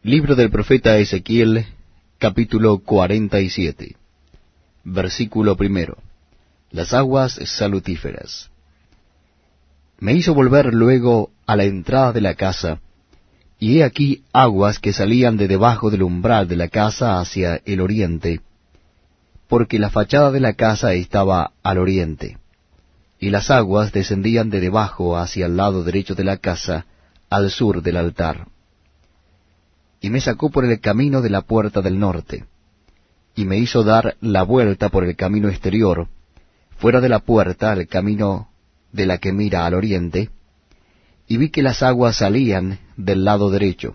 Libro del profeta Ezequiel, capítulo 47, versículo 1. Las aguas salutíferas. Me hizo volver luego a la entrada de la casa, y he aquí aguas que salían de debajo del umbral de la casa hacia el oriente, porque la fachada de la casa estaba al oriente, y las aguas descendían de debajo hacia el lado derecho de la casa, al sur del altar. Y me sacó por el camino de la puerta del norte, y me hizo dar la vuelta por el camino exterior, fuera de la puerta al camino de la que mira al oriente, y vi que las aguas salían del lado derecho.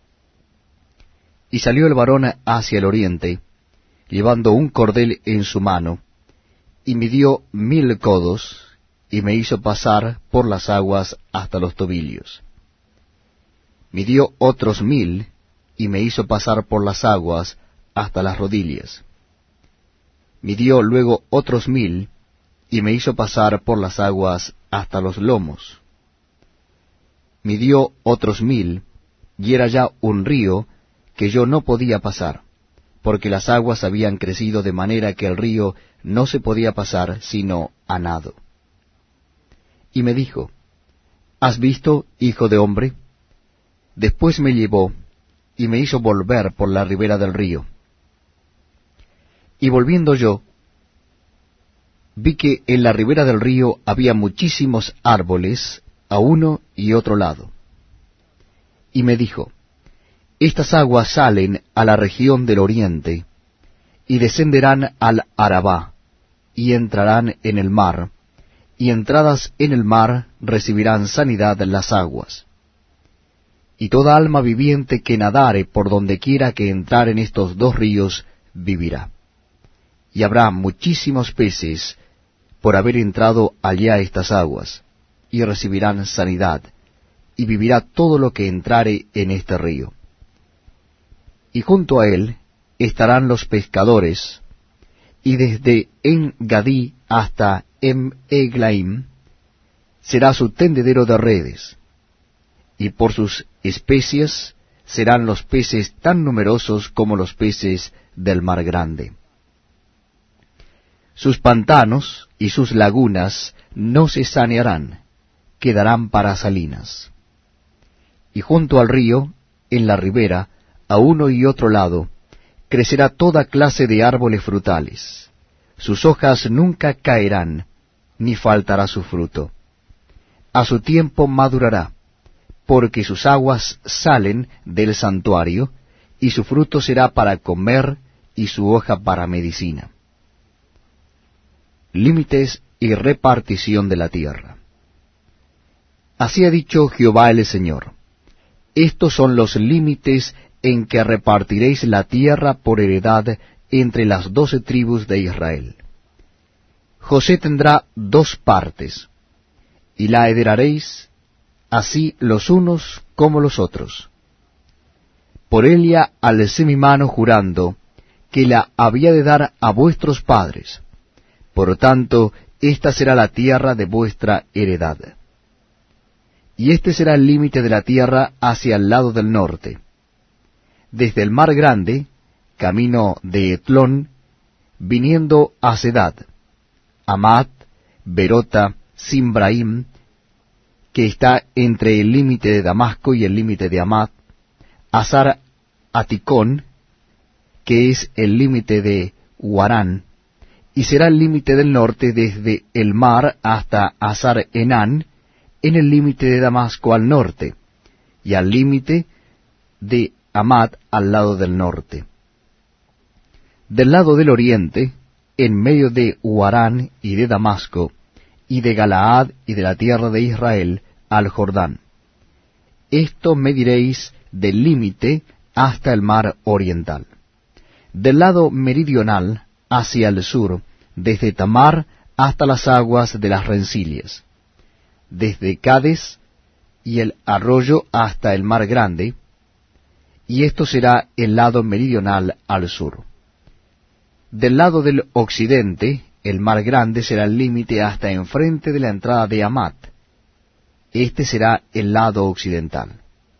Y salió el varón hacia el oriente, llevando un cordel en su mano, y midió 1000 codos, y me hizo pasar por las aguas hasta los tobillos. Midió otros 1000, y me hizo pasar por las aguas hasta las rodillas. Midió luego otros 1000, y me hizo pasar por las aguas hasta los lomos. Midió otros 1000, y era ya un río que yo no podía pasar, porque las aguas habían crecido de manera que el río no se podía pasar sino a nado. Y me dijo: ¿Has visto, hijo de hombre? Después me llevó, y me hizo volver por la ribera del río. Y volviendo yo, vi que en la ribera del río había muchísimos árboles a uno y otro lado. Y me dijo: Estas aguas salen a la región del oriente, y descenderán al Arabá, y entrarán en el mar, y entradas en el mar recibirán sanidad las aguas. Y toda alma viviente que nadare por donde quiera que entrar en estos dos ríos vivirá. Y habrá muchísimos peces por haber entrado allá estas aguas, y recibirán sanidad, y vivirá todo lo que entrare en este río. Y junto a él estarán los pescadores, y desde En-Gadí hasta Eglaim será su tendedero de redes, y por sus especies serán los peces tan numerosos como los peces del mar grande. Sus pantanos y sus lagunas no se sanearán, quedarán para salinas. Y junto al río, en la ribera, a uno y otro lado, crecerá toda clase de árboles frutales. Sus hojas nunca caerán, ni faltará su fruto. A su tiempo madurará, porque sus aguas salen del santuario, y su fruto será para comer, y su hoja para medicina. Límites y repartición de la tierra. Así ha dicho Jehová el Señor: Estos son los límites en que repartiréis la tierra por heredad entre las 12 tribus de Israel. José tendrá 2 partes, y la heredaréis así los unos como los otros. Por ella alcé mi mano jurando que la había de dar a vuestros padres. Por tanto, esta será la tierra de vuestra heredad. Y este será el límite de la tierra hacia el lado del norte, desde el mar grande, camino de Etlón, viniendo a Sedad, Amat, Berota, Simbraim, que está entre el límite de Damasco y el límite de Amat, Hazar Aticón, que es el límite de Huarán, y será el límite del norte desde el mar hasta Hazar Enán, en el límite de Damasco al norte, y al límite de Amat al lado del norte. Del lado del oriente, en medio de Huarán y de Damasco, y de Galaad y de la tierra de Israel, al Jordán. Esto mediréis del límite hasta el mar oriental. Del lado meridional hacia el sur, desde Tamar hasta las aguas de las rencillas, desde Cades y el arroyo hasta el mar grande, y esto será el lado meridional al sur. Del lado del occidente, el mar grande será el límite hasta enfrente de la entrada de Amat. Este será el lado occidental.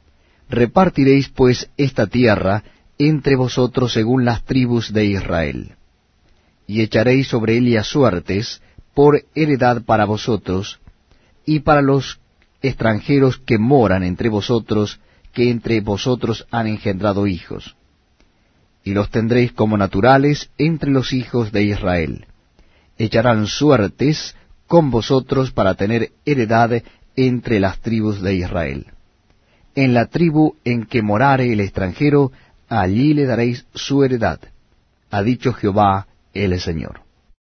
Repartiréis pues esta tierra entre vosotros según las tribus de Israel, y echaréis sobre ella suertes por heredad para vosotros, y para los extranjeros que moran entre vosotros, que entre vosotros han engendrado hijos. Y los tendréis como naturales entre los hijos de Israel. Echarán suertes con vosotros para tener heredad entre las tribus de Israel. En la tribu en que morare el extranjero, allí le daréis su heredad, ha dicho Jehová el Señor.